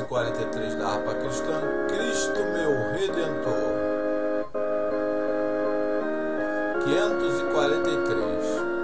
543 da harpa cristã, Cristo meu Redentor. 543.